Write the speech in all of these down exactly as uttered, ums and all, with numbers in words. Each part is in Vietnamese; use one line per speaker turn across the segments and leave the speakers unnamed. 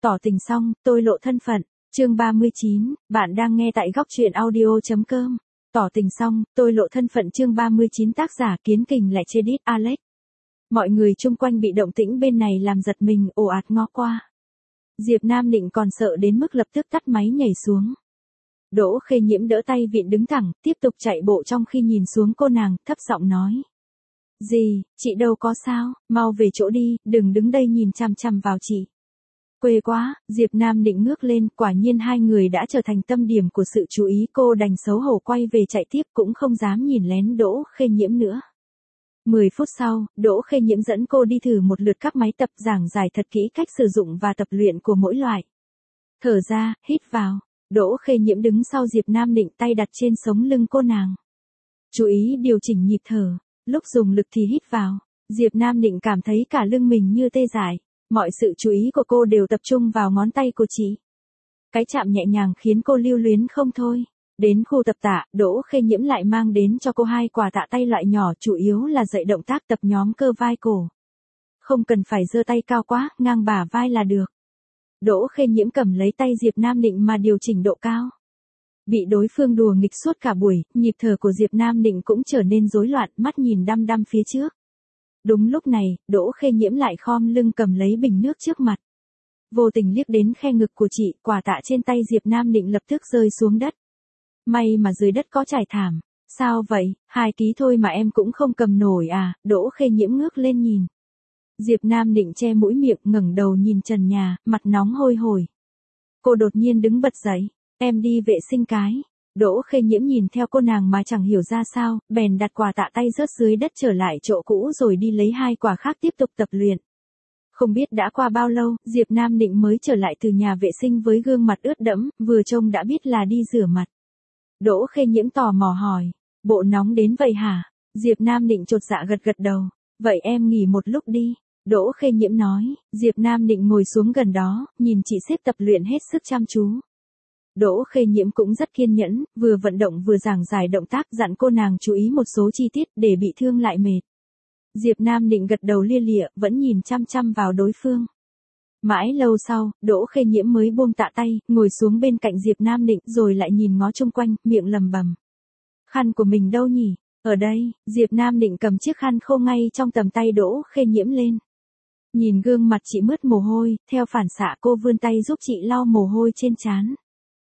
tỏ tình xong, tôi lộ thân phận. Chương ba mươi chín, bạn đang nghe tại góc truyện audio.com. Tỏ tình xong, tôi lộ thân phận chương ba mươi chín tác giả Kiến Kình lại chê đít Alex. Mọi người chung quanh bị động tĩnh bên này làm giật mình ồ ạt ngó qua. Diệp Nam Định còn sợ đến mức lập tức tắt máy nhảy xuống. Đỗ Khê Nhiễm đỡ tay vịn đứng thẳng, tiếp tục chạy bộ trong khi nhìn xuống cô nàng, thấp giọng nói. Gì, chị đâu có sao, mau về chỗ đi, đừng đứng đây nhìn chằm chằm vào chị. Quê quá, Diệp Nam Định ngước lên, quả nhiên hai người đã trở thành tâm điểm của sự chú ý, cô đành xấu hổ quay về chạy tiếp cũng không dám nhìn lén Đỗ Khê Nhiễm nữa. mười phút sau, Đỗ Khê Nhiễm dẫn cô đi thử một lượt các máy tập giảng giải thật kỹ cách sử dụng và tập luyện của mỗi loại. Thở ra, hít vào, Đỗ Khê Nhiễm đứng sau Diệp Nam Định tay đặt trên sống lưng cô nàng. Chú ý điều chỉnh nhịp thở, lúc dùng lực thì hít vào, Diệp Nam Định cảm thấy cả lưng mình như tê dại. Mọi sự chú ý của cô đều tập trung vào ngón tay của chị. Cái chạm nhẹ nhàng khiến cô lưu luyến không thôi. Đến khu tập tạ, Đỗ Khê Nhiễm lại mang đến cho cô hai quả tạ tay loại nhỏ, chủ yếu là dạy động tác tập nhóm cơ vai cổ. Không cần phải giơ tay cao quá, ngang bả vai là được. Đỗ Khê Nhiễm cầm lấy tay Diệp Nam Định mà điều chỉnh độ cao. Bị đối phương đùa nghịch suốt cả buổi, nhịp thở của Diệp Nam Định cũng trở nên rối loạn, mắt nhìn đăm đăm phía trước. Đúng lúc này, Đỗ Khê Nhiễm lại khom lưng cầm lấy bình nước trước mặt. Vô tình liếc đến khe ngực của chị, quả tạ trên tay Diệp Nam Định lập tức rơi xuống đất. May mà dưới đất có trải thảm. Sao vậy, hai ký thôi mà em cũng không cầm nổi à, Đỗ Khê Nhiễm ngước lên nhìn. Diệp Nam Định che mũi miệng ngẩng đầu nhìn trần nhà, mặt nóng hôi hổi. Cô đột nhiên đứng bật dậy, em đi vệ sinh cái. Đỗ Khê Nhiễm nhìn theo cô nàng mà chẳng hiểu ra sao, bèn đặt quả tạ tay rớt dưới đất trở lại chỗ cũ rồi đi lấy hai quả khác tiếp tục tập luyện. Không biết đã qua bao lâu, Diệp Nam Định mới trở lại từ nhà vệ sinh với gương mặt ướt đẫm, vừa trông đã biết là đi rửa mặt. Đỗ Khê Nhiễm tò mò hỏi, bộ nóng đến vậy hả? Diệp Nam Định chột dạ gật gật đầu, vậy em nghỉ một lúc đi. Đỗ Khê Nhiễm nói, Diệp Nam Định ngồi xuống gần đó, nhìn chị xếp tập luyện hết sức chăm chú. Đỗ Khê Nhiễm cũng rất kiên nhẫn, vừa vận động vừa giảng giải động tác, dặn cô nàng chú ý một số chi tiết để bị thương lại mệt. Diệp Nam Định gật đầu lia lịa, vẫn nhìn chăm chăm vào đối phương. Mãi lâu sau, Đỗ Khê Nhiễm mới buông tạ tay, ngồi xuống bên cạnh Diệp Nam Định rồi lại nhìn ngó chung quanh, miệng lầm bầm. Khăn của mình đâu nhỉ? Ở đây, Diệp Nam Định cầm chiếc khăn khô ngay trong tầm tay Đỗ Khê Nhiễm lên. Nhìn gương mặt chị mướt mồ hôi, theo phản xạ cô vươn tay giúp chị lau mồ hôi trên trán.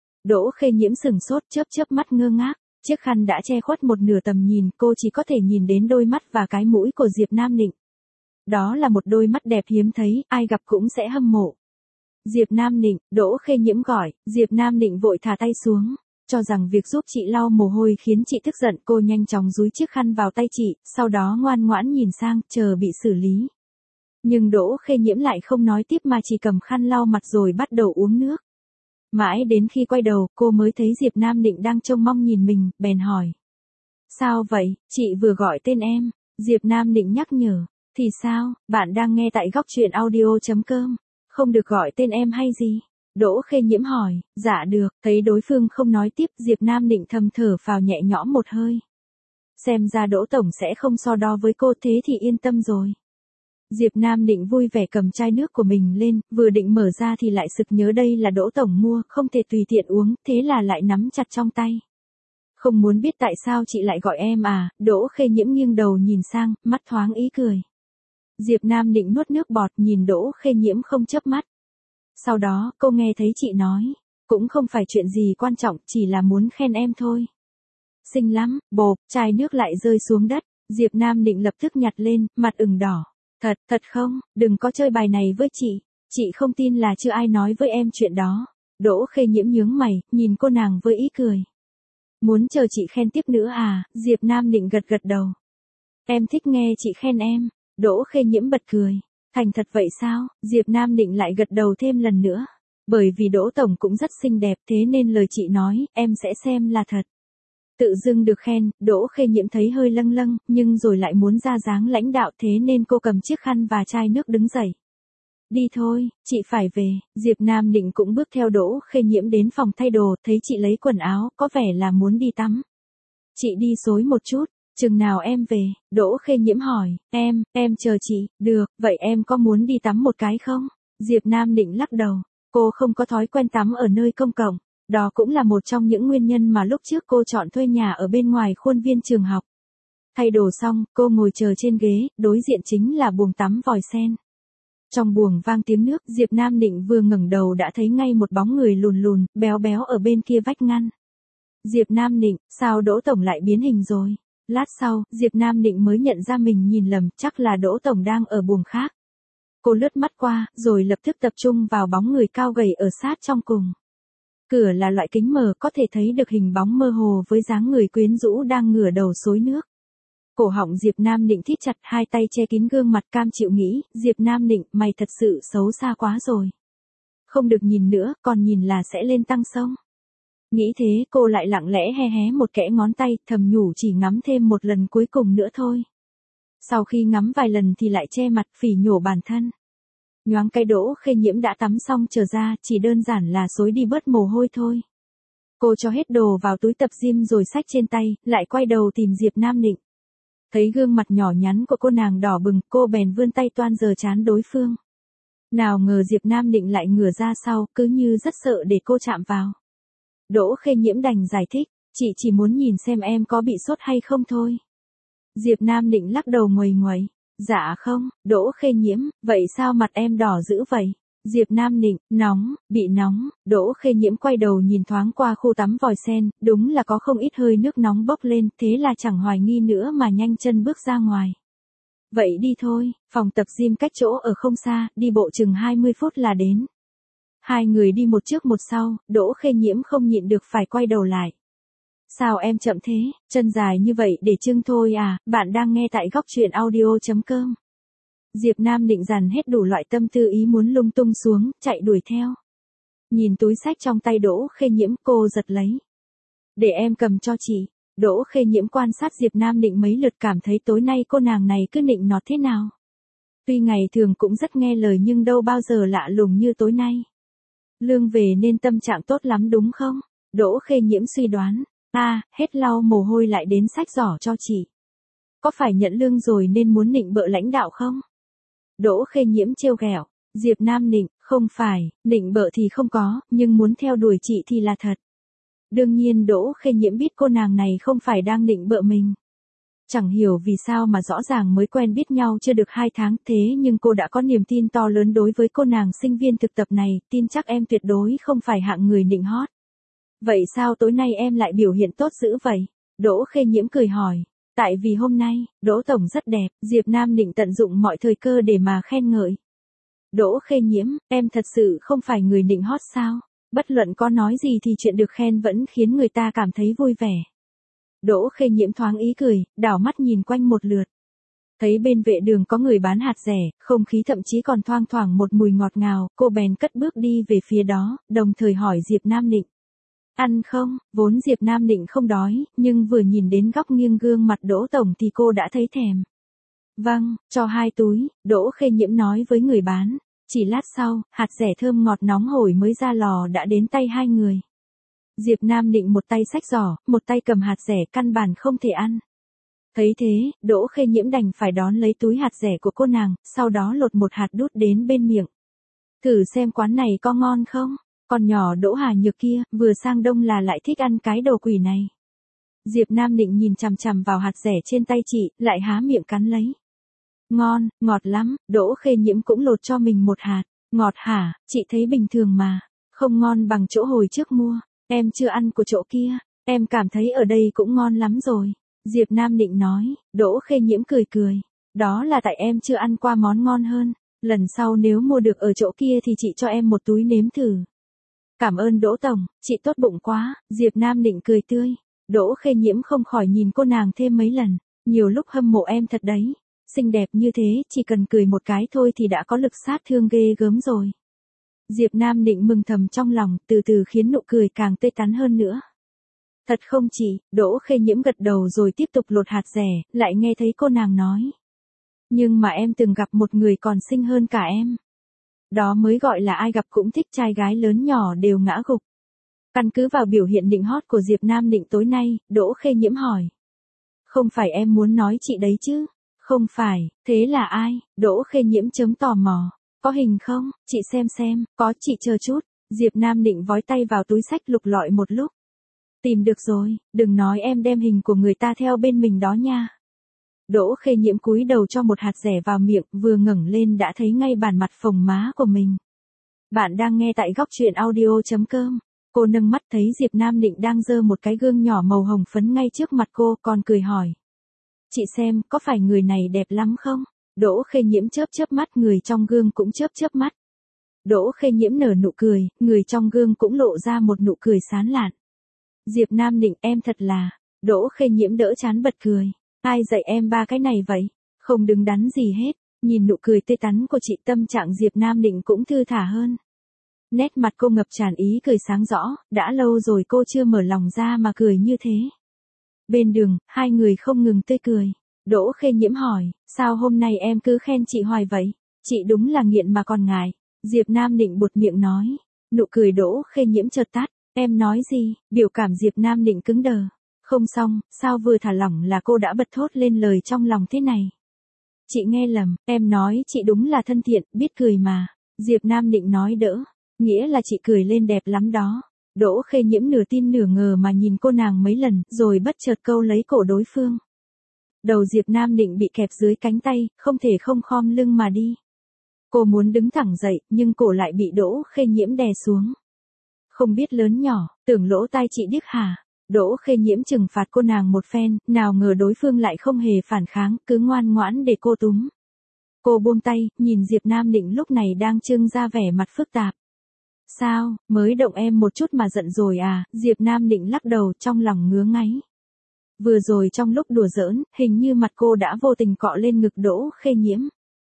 Đỗ Khê Nhiễm sừng sốt, chớp chớp mắt ngơ ngác, chiếc khăn đã che khuất một nửa tầm nhìn, cô chỉ có thể nhìn đến đôi mắt và cái mũi của Diệp Nam Định. Đó là một đôi mắt đẹp hiếm thấy, ai gặp cũng sẽ hâm mộ. Diệp Nam Định, Đỗ Khê Nhiễm gọi, Diệp Nam Định vội thả tay xuống, cho rằng việc giúp chị lau mồ hôi khiến chị tức giận, cô nhanh chóng dúi chiếc khăn vào tay chị, sau đó ngoan ngoãn nhìn sang, chờ bị xử lý. Nhưng Đỗ Khê Nhiễm lại không nói tiếp mà chỉ cầm khăn lau mặt rồi bắt đầu uống nước. Mãi đến khi quay đầu, cô mới thấy Diệp Nam Định đang trông mong nhìn mình, bèn hỏi. Sao vậy, chị vừa gọi tên em, Diệp Nam Định nhắc nhở. Thì sao, bạn đang nghe tại góc truyện audio.com, không được gọi tên em hay gì? Đỗ Khê Nhiễm hỏi, dạ được, thấy đối phương không nói tiếp, Diệp Nam Định thầm thở phào nhẹ nhõm một hơi. Xem ra Đỗ Tổng sẽ không so đo với cô, thế thì yên tâm rồi. Diệp Nam Định vui vẻ cầm chai nước của mình lên, vừa định mở ra thì lại sực nhớ đây là Đỗ Tổng mua, không thể tùy tiện uống, thế là lại nắm chặt trong tay. Không muốn biết tại sao chị lại gọi em à, Đỗ Khê Nhiễm nghiêng đầu nhìn sang, mắt thoáng ý cười. Diệp Nam Định nuốt nước bọt nhìn Đỗ Khê Nhiễm không chớp mắt. Sau đó, cô nghe thấy chị nói, cũng không phải chuyện gì quan trọng, chỉ là muốn khen em thôi. Xinh lắm, bộp, chai nước lại rơi xuống đất, Diệp Nam Định lập tức nhặt lên, mặt ửng đỏ. Thật, thật không, đừng có chơi bài này với chị, chị không tin là chưa ai nói với em chuyện đó. Đỗ Khê Nhiễm nhướng mày, nhìn cô nàng với ý cười. Muốn chờ chị khen tiếp nữa à, Diệp Nam Định gật gật đầu. Em thích nghe chị khen em, Đỗ Khê Nhiễm bật cười. Thành thật vậy sao, Diệp Nam Định lại gật đầu thêm lần nữa. Bởi vì Đỗ Tổng cũng rất xinh đẹp thế nên lời chị nói, em sẽ xem là thật. Tự dưng được khen, Đỗ Khê Nhiễm thấy hơi lâng lâng, nhưng rồi lại muốn ra dáng lãnh đạo thế nên cô cầm chiếc khăn và chai nước đứng dậy. Đi thôi, chị phải về, Diệp Nam Định cũng bước theo Đỗ Khê Nhiễm đến phòng thay đồ, thấy chị lấy quần áo, có vẻ là muốn đi tắm. Chị đi xối một chút, chừng nào em về, Đỗ Khê Nhiễm hỏi, em, em chờ chị, được, vậy em có muốn đi tắm một cái không? Diệp Nam Định lắc đầu, Cô không có thói quen tắm ở nơi công cộng. Đó cũng là một trong những nguyên nhân mà lúc trước cô chọn thuê nhà ở bên ngoài khuôn viên trường học. Thay đồ xong, cô ngồi chờ trên ghế, đối diện chính là buồng tắm vòi sen. Trong buồng vang tiếng nước, Diệp Nam Định vừa ngẩng đầu đã thấy ngay một bóng người lùn lùn, béo béo ở bên kia vách ngăn. Diệp Nam Định, sao Đỗ Tổng lại biến hình rồi? Lát sau, Diệp Nam Định mới nhận ra mình nhìn lầm, chắc là Đỗ Tổng đang ở buồng khác. Cô lướt mắt qua, rồi lập tức tập trung vào bóng người cao gầy ở sát trong cùng. Cửa là loại kính mờ, có thể thấy được hình bóng mơ hồ với dáng người quyến rũ đang ngửa đầu xối nước. Cổ họng Diệp Nam Định thít chặt, hai tay che kín gương mặt cam chịu nghĩ, Diệp Nam Định, mày thật sự xấu xa quá rồi. Không được nhìn nữa, còn nhìn là sẽ lên tăng sông. Nghĩ thế, cô lại lặng lẽ hé hé một kẽ ngón tay, thầm nhủ chỉ ngắm thêm một lần cuối cùng nữa thôi. Sau khi ngắm vài lần thì lại che mặt, phỉ nhổ bản thân. Nhoáng cái Đỗ Khê Nhiễm đã tắm xong trở ra, chỉ đơn giản là xối đi bớt mồ hôi thôi. Cô cho hết đồ vào túi tập gym rồi xách trên tay, lại quay đầu tìm Diệp Nam Định. Thấy gương mặt nhỏ nhắn của cô nàng đỏ bừng, cô bèn vươn tay toan giở trán đối phương. Nào ngờ Diệp Nam Định lại ngửa ra sau, cứ như rất sợ để cô chạm vào. Đỗ Khê Nhiễm đành giải thích, chị chỉ muốn nhìn xem em có bị sốt hay không thôi. Diệp Nam Định lắc đầu nguầy nguầy. Dạ không, Đỗ Khê Nhiễm, vậy sao mặt em đỏ dữ vậy? Diệp Nam Định, nóng, bị nóng. Đỗ Khê Nhiễm quay đầu nhìn thoáng qua khu tắm vòi sen, đúng là có không ít hơi nước nóng bốc lên, thế là chẳng hoài nghi nữa mà nhanh chân bước ra ngoài. Vậy đi thôi, phòng tập gym cách chỗ ở không xa, đi bộ chừng hai mươi phút là đến. Hai người đi một trước một sau, Đỗ Khê Nhiễm không nhịn được phải quay đầu lại. Sao em chậm thế, chân dài như vậy để trưng thôi à, bạn đang nghe tại góc truyện audio chấm com. Diệp Nam Định dàn hết đủ loại tâm tư ý muốn lung tung xuống, chạy đuổi theo. Nhìn túi xách trong tay Đỗ Khê Nhiễm, cô giật lấy. Để em cầm cho chị. Đỗ Khê Nhiễm quan sát Diệp Nam Định mấy lượt, cảm thấy tối nay cô nàng này cứ nịnh nọt thế nào. Tuy ngày thường cũng rất nghe lời nhưng đâu bao giờ lạ lùng như tối nay. Lương về nên tâm trạng tốt lắm đúng không? Đỗ Khê Nhiễm suy đoán. À, hết lau mồ hôi lại đến xách giỏ cho chị. Có phải nhận lương rồi nên muốn nịnh bợ lãnh đạo không? Đỗ Khê Nhiễm trêu ghẹo. Diệp Nam Định, không phải, nịnh bợ thì không có, nhưng muốn theo đuổi chị thì là thật. Đương nhiên Đỗ Khê Nhiễm biết cô nàng này không phải đang nịnh bợ mình. Chẳng hiểu vì sao mà rõ ràng mới quen biết nhau chưa được hai tháng, thế nhưng cô đã có niềm tin to lớn đối với cô nàng sinh viên thực tập này, tin chắc em tuyệt đối không phải hạng người nịnh hót. Vậy sao tối nay em lại biểu hiện tốt dữ vậy? Đỗ Khê Nhiễm cười hỏi. Tại vì hôm nay, Đỗ Tổng rất đẹp, Diệp Nam Định tận dụng mọi thời cơ để mà khen ngợi. Đỗ Khê Nhiễm, em thật sự không phải người nịnh hót sao? Bất luận có nói gì thì chuyện được khen vẫn khiến người ta cảm thấy vui vẻ. Đỗ Khê Nhiễm thoáng ý cười, đảo mắt nhìn quanh một lượt. Thấy bên vệ đường có người bán hạt rẻ, không khí thậm chí còn thoang thoảng một mùi ngọt ngào, cô bèn cất bước đi về phía đó, đồng thời hỏi Diệp Nam Định. Ăn không? Vốn Diệp Nam Định không đói, nhưng vừa nhìn đến góc nghiêng gương mặt Đỗ Tổng thì cô đã thấy thèm. Vâng, cho hai túi, Đỗ Khê Nhiễm nói với người bán. Chỉ lát sau, hạt rẻ thơm ngọt nóng hổi mới ra lò đã đến tay hai người. Diệp Nam Định một tay xách giỏ, một tay cầm hạt rẻ, căn bản không thể ăn. Thấy thế, Đỗ Khê Nhiễm đành phải đón lấy túi hạt rẻ của cô nàng, sau đó lột một hạt đút đến bên miệng. Thử xem quán này có ngon không? Con nhỏ Đỗ Hà Nhược kia, vừa sang đông là lại thích ăn cái đồ quỷ này. Diệp Nam Định nhìn chằm chằm vào hạt rẻ trên tay chị, lại há miệng cắn lấy. Ngon, ngọt lắm, Đỗ Khê Nhiễm cũng lột cho mình một hạt. Ngọt hả, chị thấy bình thường mà. Không ngon bằng chỗ hồi trước mua. Em chưa ăn của chỗ kia. Em cảm thấy ở đây cũng ngon lắm rồi. Diệp Nam Định nói. Đỗ Khê Nhiễm cười cười. Đó là tại em chưa ăn qua món ngon hơn. Lần sau nếu mua được ở chỗ kia thì chị cho em một túi nếm thử. Cảm ơn Đỗ Tổng, chị tốt bụng quá. Diệp Nam Định cười tươi. Đỗ Khê Nhiễm không khỏi nhìn cô nàng thêm mấy lần. Nhiều lúc hâm mộ em thật đấy. Xinh đẹp như thế, chỉ cần cười một cái thôi thì đã có lực sát thương ghê gớm rồi. Diệp Nam Định mừng thầm trong lòng, từ từ khiến nụ cười càng tươi tắn hơn nữa. Thật không chị? Đỗ Khê Nhiễm gật đầu rồi tiếp tục lột hạt rẻ, lại nghe thấy cô nàng nói. Nhưng mà em từng gặp một người còn xinh hơn cả em. Đó mới gọi là ai gặp cũng thích, trai gái lớn nhỏ đều ngã gục. Căn cứ vào biểu hiện nịnh hót của Diệp Nam Định tối nay, Đỗ Khê Nhiễm hỏi. Không phải em muốn nói chị đấy chứ? Không phải, thế là ai? Đỗ Khê Nhiễm chấm tò mò. Có hình không, chị xem xem, có, chị chờ chút. Diệp Nam Định vói tay vào túi xách lục lọi một lúc. Tìm được rồi, đừng nói em đem hình của người ta theo bên mình đó nha. Đỗ Khê Nhiễm cúi đầu cho một hạt dẻ vào miệng, vừa ngẩng lên đã thấy ngay bản mặt phồng má của mình. Bạn đang nghe tại góc truyện audio.com. Cô nâng mắt thấy Diệp Nam Định đang giơ một cái gương nhỏ màu hồng phấn ngay trước mặt cô, còn cười hỏi. Chị xem, có phải người này đẹp lắm không? Đỗ Khê Nhiễm chớp chớp mắt, người trong gương cũng chớp chớp mắt. Đỗ Khê Nhiễm nở nụ cười, người trong gương cũng lộ ra một nụ cười sán lạn. Diệp Nam Định, em thật là. Đỗ Khê Nhiễm đỡ chán bật cười. Ai dạy em ba cái này vậy? Không đứng đắn gì hết. Nhìn nụ cười tươi tắn của chị, tâm trạng Diệp Nam Định cũng thư thả hơn. Nét mặt cô ngập tràn ý cười sáng rõ, đã lâu rồi cô chưa mở lòng ra mà cười như thế. Bên đường, hai người không ngừng tươi cười. Đỗ Khê Nhiễm hỏi, sao hôm nay em cứ khen chị hoài vậy? Chị đúng là nghiện mà còn ngại. Diệp Nam Định buột miệng nói. Nụ cười Đỗ Khê Nhiễm chợt tắt. Em nói gì? Biểu cảm Diệp Nam Định cứng đờ. Không xong, sao vừa thả lỏng là cô đã bật thốt lên lời trong lòng thế này. Chị nghe lầm, em nói chị đúng là thân thiện, biết cười mà. Diệp Nam Định nói đỡ. Nghĩa là chị cười lên đẹp lắm đó. Đỗ Khê Nhiễm nửa tin nửa ngờ mà nhìn cô nàng mấy lần, rồi bất chợt câu lấy cổ đối phương. Đầu Diệp Nam Định bị kẹp dưới cánh tay, không thể không khom lưng mà đi. Cô muốn đứng thẳng dậy, nhưng cổ lại bị Đỗ Khê Nhiễm đè xuống. Không biết lớn nhỏ, tưởng lỗ tai chị điếc hả? Đỗ Khê Nhiễm trừng phạt cô nàng một phen, nào ngờ đối phương lại không hề phản kháng, cứ ngoan ngoãn để cô túm. Cô buông tay, nhìn Diệp Nam Định lúc này đang trưng ra vẻ mặt phức tạp. Sao, mới động em một chút mà giận rồi à? Diệp Nam Định lắc đầu, trong lòng ngứa ngáy. Vừa rồi trong lúc đùa giỡn, hình như mặt cô đã vô tình cọ lên ngực Đỗ Khê Nhiễm.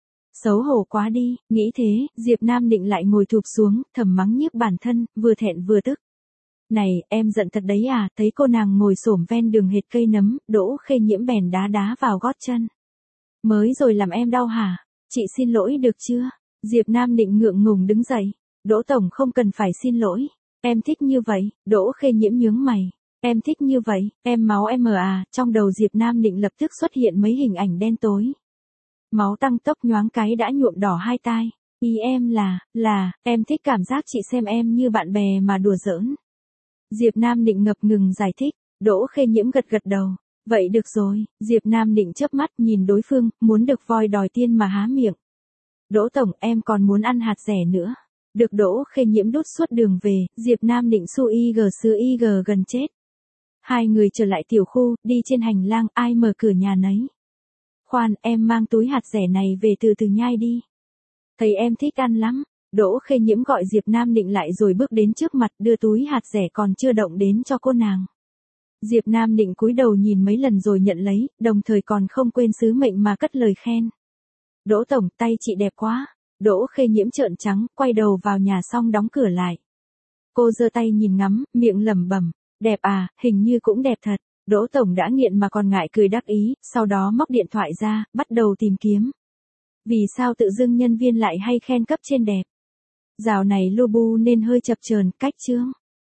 Xấu hổ quá đi, nghĩ thế, Diệp Nam Định lại ngồi thụp xuống, thầm mắng nhiếc bản thân, vừa thẹn vừa tức. Này, em giận thật đấy à? Thấy cô nàng ngồi xổm ven đường hệt cây nấm, Đỗ Khê Nhiễm bèn đá đá vào gót chân. Mới rồi làm em đau hả? Chị xin lỗi được chưa? Diệp Nam Định ngượng ngùng đứng dậy. Đỗ tổng không cần phải xin lỗi. Em thích như vậy. Đỗ Khê Nhiễm nhướng mày. Em thích như vậy, em máu em à? Trong đầu Diệp Nam Định lập tức xuất hiện mấy hình ảnh đen tối. Máu tăng tốc nhoáng cái đã nhuộm đỏ hai tai. Ý em là, là, em thích cảm giác chị xem em như bạn bè mà đùa giỡn. Diệp Nam Định ngập ngừng giải thích. Đỗ Khê Nhiễm gật gật đầu. Vậy được rồi. Diệp Nam Định chớp mắt nhìn đối phương, muốn được voi đòi tiên mà há miệng. Đỗ tổng, em còn muốn ăn hạt dẻ nữa. Được. Đỗ Khê Nhiễm đút suốt đường về, Diệp Nam Định su y gờ sư y gờ gần chết. Hai người trở lại tiểu khu, đi trên hành lang, ai mở cửa nhà nấy. Khoan, em mang túi hạt dẻ này về từ từ nhai đi. Thấy em thích ăn lắm. Đỗ Khê Nhiễm gọi Diệp Nam Định lại rồi bước đến trước mặt, đưa túi hạt dẻ còn chưa động đến cho cô nàng. Diệp Nam Định cúi đầu nhìn mấy lần rồi nhận lấy, đồng thời còn không quên sứ mệnh mà cất lời khen. Đỗ tổng, tay chị đẹp quá. Đỗ Khê Nhiễm trợn trắng, quay đầu vào nhà xong đóng cửa lại. Cô giơ tay nhìn ngắm, miệng lẩm bẩm, đẹp à, hình như cũng đẹp thật. Đỗ tổng đã nghiện mà còn ngại cười đắc ý, sau đó móc điện thoại ra, bắt đầu tìm kiếm. Vì sao tự dưng nhân viên lại hay khen cấp trên đẹp? Dạo này Lubu nên hơi chập chờn, cách chương.